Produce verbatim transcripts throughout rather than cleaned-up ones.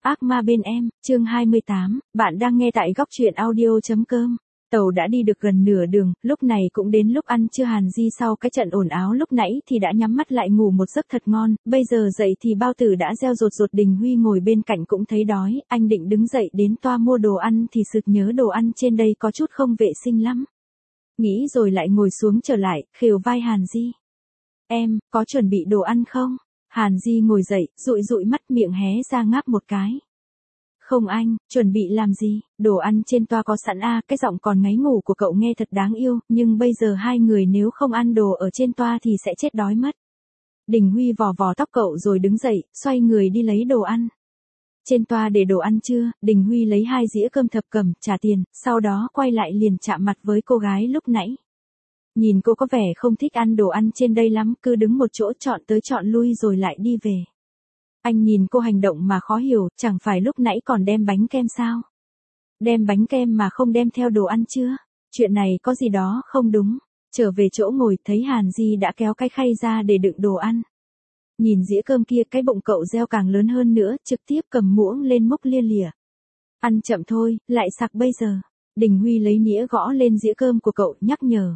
Ác ma bên em, chương hai mươi tám, bạn đang nghe tại góc truyện audio.com. Tàu đã đi được gần nửa đường, lúc này cũng đến lúc ăn trưa. Hàn Di sau cái trận ồn áo lúc nãy thì đã nhắm mắt lại ngủ một giấc thật ngon, bây giờ dậy thì bao tử đã reo rột rột. Đình Huy ngồi bên cạnh cũng thấy đói, anh định đứng dậy đến toa mua đồ ăn thì sực nhớ đồ ăn trên đây có chút không vệ sinh lắm. Nghĩ rồi lại ngồi xuống trở lại, khều vai Hàn Di. Em, có chuẩn bị đồ ăn không? Hàn Di ngồi dậy, dụi dụi mắt, miệng hé ra ngáp một cái. Không anh, chuẩn bị làm gì, đồ ăn trên toa có sẵn à. Cái giọng còn ngáy ngủ của cậu nghe thật đáng yêu, nhưng bây giờ hai người nếu không ăn đồ ở trên toa thì sẽ chết đói mất. Đình Huy vò vò tóc cậu rồi đứng dậy, xoay người đi lấy đồ ăn. Trên toa để đồ ăn chưa? Đình Huy lấy hai dĩa cơm thập cẩm, trả tiền, sau đó quay lại liền chạm mặt với cô gái lúc nãy. Nhìn cô có vẻ không thích ăn đồ ăn trên đây lắm, cứ đứng một chỗ chọn tới chọn lui rồi lại đi về. Anh nhìn cô hành động mà khó hiểu, chẳng phải lúc nãy còn đem bánh kem sao? Đem bánh kem mà không đem theo đồ ăn chưa? Chuyện này có gì đó không đúng. Trở về chỗ ngồi thấy Hàn Di đã kéo cái khay ra để đựng đồ ăn. Nhìn dĩa cơm kia, cái bụng cậu reo càng lớn hơn nữa, trực tiếp cầm muỗng lên múc lia lịa. Ăn chậm thôi, lại sặc bây giờ. Đình Huy lấy nĩa gõ lên dĩa cơm của cậu, nhắc nhở.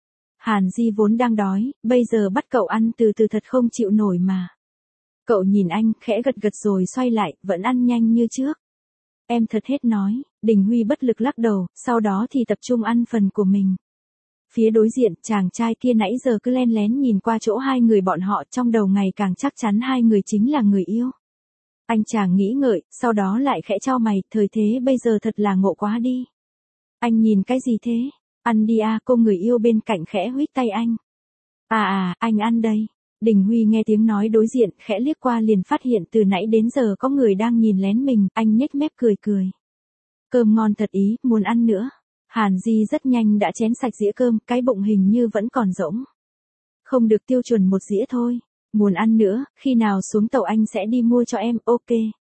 Hàn Di vốn đang đói, bây giờ bắt cậu ăn từ từ thật không chịu nổi mà. Cậu nhìn anh, khẽ gật gật rồi xoay lại, vẫn ăn nhanh như trước. Em thật hết nói. Đình Huy bất lực lắc đầu, sau đó thì tập trung ăn phần của mình. Phía đối diện, chàng trai kia nãy giờ cứ len lén nhìn qua chỗ hai người bọn họ, trong đầu ngày càng chắc chắn hai người chính là người yêu. Anh chàng nghĩ ngợi, sau đó lại khẽ chau mày, thời thế bây giờ thật là ngộ quá đi. Anh nhìn cái gì thế? Ăn đi à, cô người yêu bên cạnh khẽ huých tay anh. À à, anh ăn đây. Đình Huy nghe tiếng nói đối diện, khẽ liếc qua liền phát hiện từ nãy đến giờ có người đang nhìn lén mình, anh nhếch mép cười cười. Cơm ngon thật ý, muốn ăn nữa. Hàn Di rất nhanh đã chén sạch dĩa cơm, cái bụng hình như vẫn còn rỗng. Không được tiêu chuẩn một dĩa thôi. Muốn ăn nữa, khi nào xuống tàu anh sẽ đi mua cho em, ok.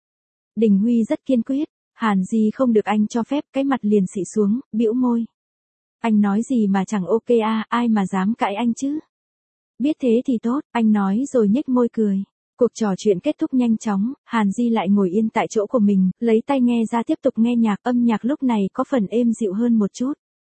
Đình Huy rất kiên quyết, Hàn Di không được anh cho phép, cái mặt liền xị xuống, bĩu môi. Anh nói gì mà chẳng ok à, ai mà dám cãi anh chứ? Biết thế thì tốt, anh nói rồi nhếch môi cười. Cuộc trò chuyện kết thúc nhanh chóng, Hàn Di lại ngồi yên tại chỗ của mình, lấy tai nghe ra tiếp tục nghe nhạc. Âm nhạc lúc này có phần êm dịu hơn một chút.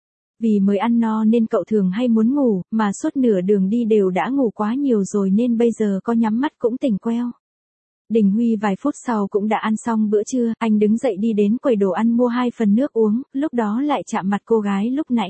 Vì mới ăn no nên cậu thường hay muốn ngủ, mà suốt nửa đường đi đều đã ngủ quá nhiều rồi nên bây giờ có nhắm mắt cũng tỉnh queo. Đình Huy vài phút sau cũng đã ăn xong bữa trưa, anh đứng dậy đi đến quầy đồ ăn mua hai phần nước uống, lúc đó lại chạm mặt cô gái lúc nãy.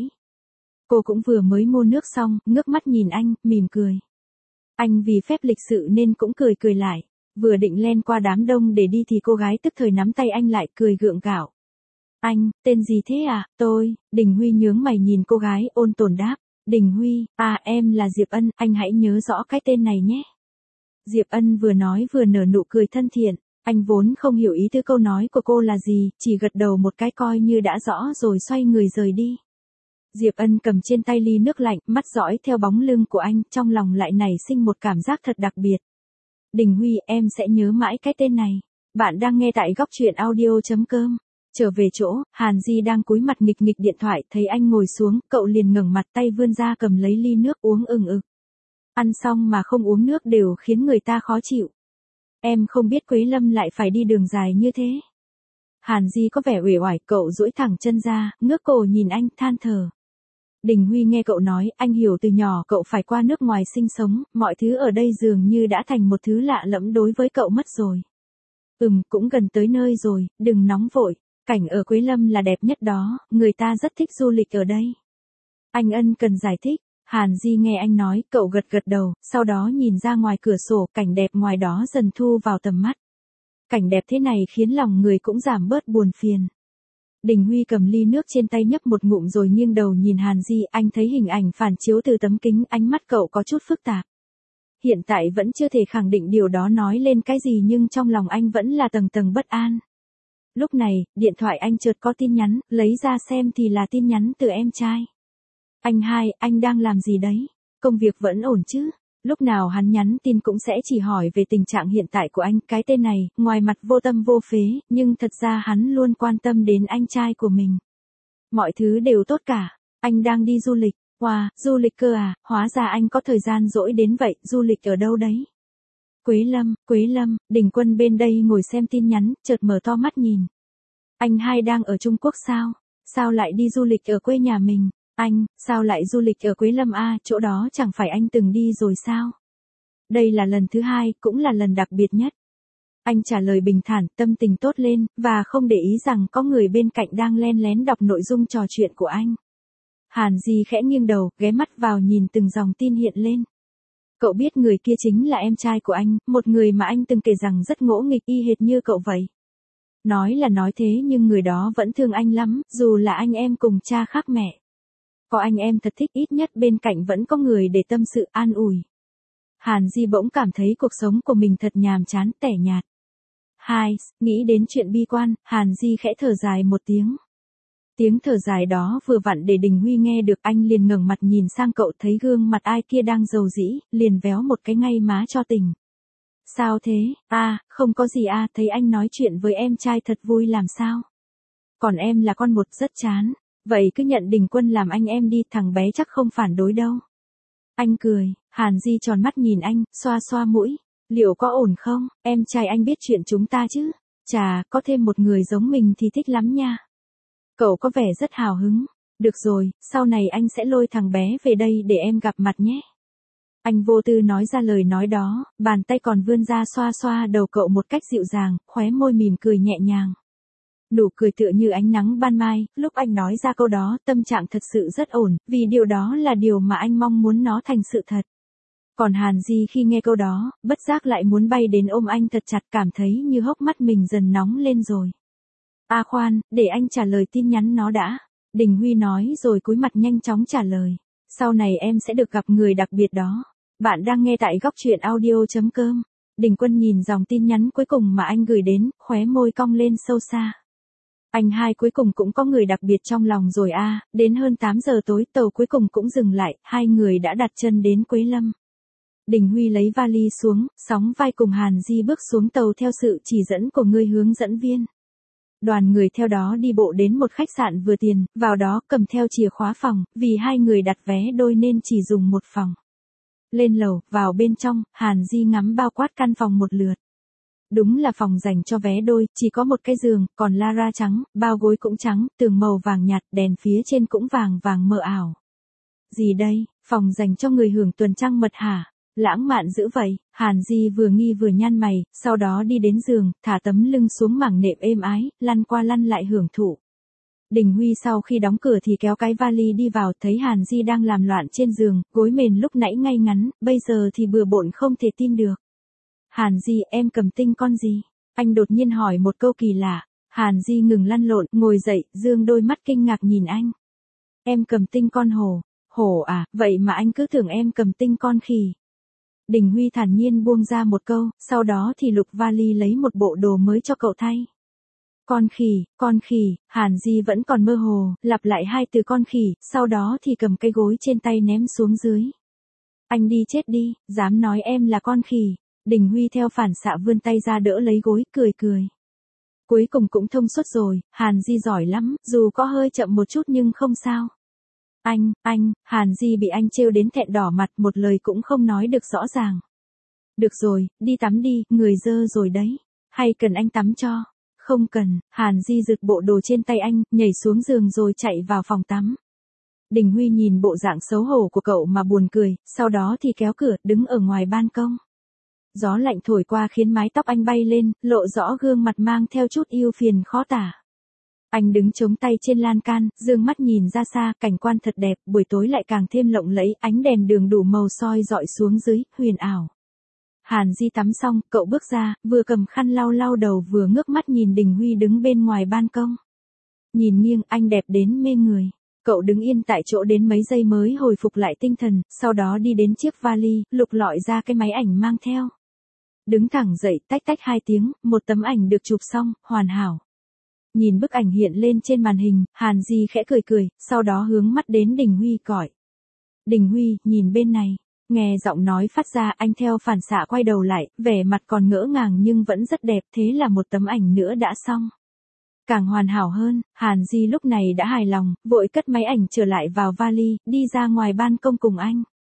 Cô cũng vừa mới mua nước xong, ngước mắt nhìn anh, mỉm cười. Anh vì phép lịch sự nên cũng cười cười lại. Vừa định len qua đám đông để đi thì cô gái tức thời nắm tay anh lại, cười gượng gạo. Anh, tên gì thế à? Tôi, Đình Huy nhướng mày nhìn cô gái, ôn tồn đáp. Đình Huy, à em là Diệp Ân, anh hãy nhớ rõ cái tên này nhé. Diệp Ân vừa nói vừa nở nụ cười thân thiện. Anh vốn không hiểu ý tứ câu nói của cô là gì, chỉ gật đầu một cái coi như đã rõ rồi xoay người rời đi. Diệp Ân cầm trên tay ly nước lạnh, mắt dõi theo bóng lưng của anh, trong lòng lại nảy sinh một cảm giác thật đặc biệt. Đình Huy, em sẽ nhớ mãi cái tên này. Bạn đang nghe tại góc truyện audio.com. Trở về chỗ, Hàn Di đang cúi mặt nghịch nghịch điện thoại, thấy anh ngồi xuống, cậu liền ngẩng mặt, tay vươn ra cầm lấy ly nước uống ừng ực. Ăn xong mà không uống nước đều khiến người ta khó chịu. Em không biết Quế Lâm lại phải đi đường dài như thế. Hàn Di có vẻ uể oải, cậu duỗi thẳng chân ra, ngước cổ nhìn anh, than thở. Đình Huy nghe cậu nói, anh hiểu từ nhỏ cậu phải qua nước ngoài sinh sống, mọi thứ ở đây dường như đã thành một thứ lạ lẫm đối với cậu mất rồi. Ừm, cũng gần tới nơi rồi, đừng nóng vội, cảnh ở Quế Lâm là đẹp nhất đó, người ta rất thích du lịch ở đây. Anh ân cần giải thích, Hàn Di nghe anh nói, cậu gật gật đầu, sau đó nhìn ra ngoài cửa sổ, cảnh đẹp ngoài đó dần thu vào tầm mắt. Cảnh đẹp thế này khiến lòng người cũng giảm bớt buồn phiền. Đình Huy cầm ly nước trên tay nhấp một ngụm rồi nghiêng đầu nhìn Hàn Di, anh thấy hình ảnh phản chiếu từ tấm kính, ánh mắt cậu có chút phức tạp. Hiện tại vẫn chưa thể khẳng định điều đó nói lên cái gì nhưng trong lòng anh vẫn là tầng tầng bất an. Lúc này, điện thoại anh chợt có tin nhắn, lấy ra xem thì là tin nhắn từ em trai. Anh hai, anh đang làm gì đấy? Công việc vẫn ổn chứ? Lúc nào hắn nhắn tin cũng sẽ chỉ hỏi về tình trạng hiện tại của anh, cái tên này, ngoài mặt vô tâm vô phế, nhưng thật ra hắn luôn quan tâm đến anh trai của mình. Mọi thứ đều tốt cả, anh đang đi du lịch, wow, du lịch cơ à, hóa ra anh có thời gian rỗi đến vậy, du lịch ở đâu đấy? Quế Lâm, Quế Lâm, Đình Quân bên đây ngồi xem tin nhắn, chợt mở to mắt nhìn. Anh hai đang ở Trung Quốc sao? Sao lại đi du lịch ở quê nhà mình? Anh, sao lại du lịch ở Quế Lâm a, chỗ đó chẳng phải anh từng đi rồi sao? Đây là lần thứ hai, cũng là lần đặc biệt nhất. Anh trả lời bình thản, tâm tình tốt lên, và không để ý rằng có người bên cạnh đang len lén đọc nội dung trò chuyện của anh. Hàn Di khẽ nghiêng đầu, ghé mắt vào nhìn từng dòng tin hiện lên. Cậu biết người kia chính là em trai của anh, một người mà anh từng kể rằng rất ngỗ nghịch y hệt như cậu vậy. Nói là nói thế nhưng người đó vẫn thương anh lắm, dù là anh em cùng cha khác mẹ. Có anh em thật thích, ít nhất bên cạnh vẫn có người để tâm sự an ủi. Hàn Di bỗng cảm thấy cuộc sống của mình thật nhàm chán, tẻ nhạt. Hai, nghĩ đến chuyện bi quan, Hàn Di khẽ thở dài một tiếng. Tiếng thở dài đó vừa vặn để Đình Huy nghe được, anh liền ngẩng mặt nhìn sang cậu, thấy gương mặt ai kia đang rầu rĩ, liền véo một cái ngay má cho tình. Sao thế? A, à, không có gì a, à, thấy anh nói chuyện với em trai thật vui làm sao? Còn em là con một rất chán, vậy cứ nhận Đình Quân làm anh em đi, thằng bé chắc không phản đối đâu. Anh cười, Hàn Di tròn mắt nhìn anh, xoa xoa mũi. Liệu có ổn không, em trai anh biết chuyện chúng ta chứ? Chà, có thêm một người giống mình thì thích lắm nha. Cậu có vẻ rất hào hứng. Được rồi, sau này anh sẽ lôi thằng bé về đây để em gặp mặt nhé. Anh vô tư nói ra lời nói đó, bàn tay còn vươn ra xoa xoa đầu cậu một cách dịu dàng, khóe môi mỉm cười nhẹ nhàng. Nụ cười tựa như ánh nắng ban mai, lúc anh nói ra câu đó, tâm trạng thật sự rất ổn, vì điều đó là điều mà anh mong muốn nó thành sự thật. Còn Hàn Di khi nghe câu đó, bất giác lại muốn bay đến ôm anh thật chặt, cảm thấy như hốc mắt mình dần nóng lên rồi. À khoan, để anh trả lời tin nhắn nó đã. Đình Huy nói rồi cúi mặt nhanh chóng trả lời. Sau này em sẽ được gặp người đặc biệt đó. Bạn đang nghe tại góc truyện audio.com. Đình Quân nhìn dòng tin nhắn cuối cùng mà anh gửi đến, khóe môi cong lên sâu xa. Anh hai cuối cùng cũng có người đặc biệt trong lòng rồi a. À, đến hơn tám giờ tối, tàu cuối cùng cũng dừng lại, hai người đã đặt chân đến Quế Lâm. Đình Huy lấy vali xuống, sóng vai cùng Hàn Di bước xuống tàu theo sự chỉ dẫn của người hướng dẫn viên. Đoàn người theo đó đi bộ đến một khách sạn vừa tiền, vào đó cầm theo chìa khóa phòng, vì hai người đặt vé đôi nên chỉ dùng một phòng. Lên lầu, vào bên trong, Hàn Di ngắm bao quát căn phòng một lượt. Đúng là phòng dành cho vé đôi, chỉ có một cái giường, còn lara trắng, bao gối cũng trắng, tường màu vàng nhạt, đèn phía trên cũng vàng vàng mờ ảo. Gì đây, phòng dành cho người hưởng tuần trăng mật hả? Lãng mạn dữ vậy, Hàn Di vừa nghi vừa nhăn mày, sau đó đi đến giường, thả tấm lưng xuống mảng nệm êm ái, lăn qua lăn lại hưởng thụ. Đình Huy sau khi đóng cửa thì kéo cái vali đi vào, thấy Hàn Di đang làm loạn trên giường, gối mền lúc nãy ngay ngắn, bây giờ thì bừa bộn không thể tin được. Hàn Di, em cầm tinh con gì? Anh đột nhiên hỏi một câu kỳ lạ. Hàn Di ngừng lăn lộn, ngồi dậy, dương đôi mắt kinh ngạc nhìn anh. Em cầm tinh con hổ. Hổ à, vậy mà anh cứ tưởng em cầm tinh con khỉ. Đình Huy thản nhiên buông ra một câu, sau đó thì lục vali lấy một bộ đồ mới cho cậu thay. Con khỉ, con khỉ, Hàn Di vẫn còn mơ hồ, lặp lại hai từ con khỉ, sau đó thì cầm cái gối trên tay ném xuống dưới. Anh đi chết đi, dám nói em là con khỉ. Đình Huy theo phản xạ vươn tay ra đỡ lấy gối, cười cười. Cuối cùng cũng thông suốt rồi, Hàn Di giỏi lắm, dù có hơi chậm một chút nhưng không sao. Anh, anh, Hàn Di bị anh trêu đến thẹn đỏ mặt, một lời cũng không nói được rõ ràng. Được rồi, đi tắm đi, người dơ rồi đấy. Hay cần anh tắm cho? Không cần, Hàn Di giật bộ đồ trên tay anh, nhảy xuống giường rồi chạy vào phòng tắm. Đình Huy nhìn bộ dạng xấu hổ của cậu mà buồn cười, sau đó thì kéo cửa, đứng ở ngoài ban công. Gió lạnh thổi qua khiến mái tóc anh bay lên, lộ rõ gương mặt mang theo chút ưu phiền khó tả. Anh đứng chống tay trên lan can, dương mắt nhìn ra xa, cảnh quan thật đẹp, buổi tối lại càng thêm lộng lẫy, ánh đèn đường đủ màu soi dọi xuống dưới, huyền ảo. Hàn Di tắm xong, cậu bước ra, vừa cầm khăn lau lau đầu vừa ngước mắt nhìn Đình Huy đứng bên ngoài ban công. Nhìn nghiêng, anh đẹp đến mê người. Cậu đứng yên tại chỗ đến mấy giây mới hồi phục lại tinh thần, sau đó đi đến chiếc vali, lục lọi ra cái máy ảnh mang theo. Đứng thẳng dậy, tách tách hai tiếng, một tấm ảnh được chụp xong, hoàn hảo. Nhìn bức ảnh hiện lên trên màn hình, Hàn Di khẽ cười cười, sau đó hướng mắt đến Đình Huy gọi. Đình Huy, nhìn bên này. Nghe giọng nói phát ra, anh theo phản xạ quay đầu lại, vẻ mặt còn ngỡ ngàng nhưng vẫn rất đẹp, thế là một tấm ảnh nữa đã xong. Càng hoàn hảo hơn, Hàn Di lúc này đã hài lòng, vội cất máy ảnh trở lại vào vali, đi ra ngoài ban công cùng anh.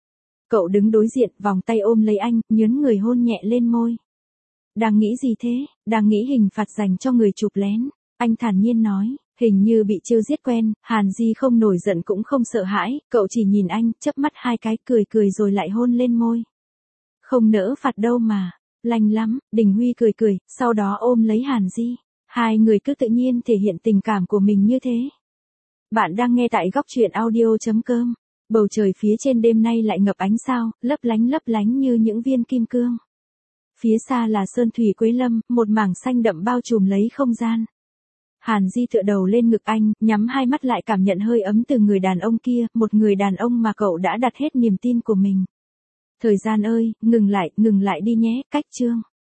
Cậu đứng đối diện, vòng tay ôm lấy anh, nhớn người hôn nhẹ lên môi. Đang nghĩ gì thế? Đang nghĩ hình phạt dành cho người chụp lén. Anh thản nhiên nói, hình như bị trêu giết quen, Hàn Di không nổi giận cũng không sợ hãi, cậu chỉ nhìn anh, chớp mắt hai cái, cười cười rồi lại hôn lên môi. Không nỡ phạt đâu mà, lành lắm, Đình Huy cười cười, sau đó ôm lấy Hàn Di. Hai người cứ tự nhiên thể hiện tình cảm của mình như thế. Bạn đang nghe tại góc truyện audio.com. Bầu trời phía trên đêm nay lại ngập ánh sao, lấp lánh lấp lánh như những viên kim cương. Phía xa là sơn thủy Quế Lâm, một mảng xanh đậm bao trùm lấy không gian. Hàn Di tựa đầu lên ngực anh, nhắm hai mắt lại cảm nhận hơi ấm từ người đàn ông kia, một người đàn ông mà cậu đã đặt hết niềm tin của mình. Thời gian ơi, ngừng lại, ngừng lại đi nhé, cách chương.